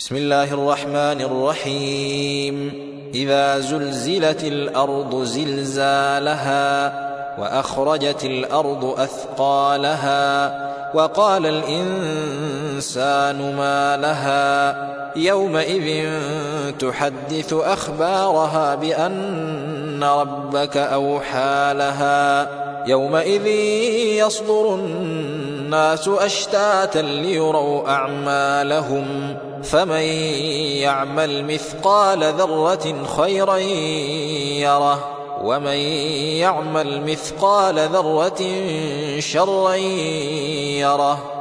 بسم الله الرحمن الرحيم إذا زلزلت الأرض زلزالها وأخرجت الأرض أثقالها وقال الإنسان ما لها يومئذ تحدث أخبارها بأن ربك أوحى لها يومئذ يصدر الناس أشتاتا ليروا أعمالهم فمن يعمل مثقال ذرة خيرا يره ومن يعمل مثقال ذرة شرا يره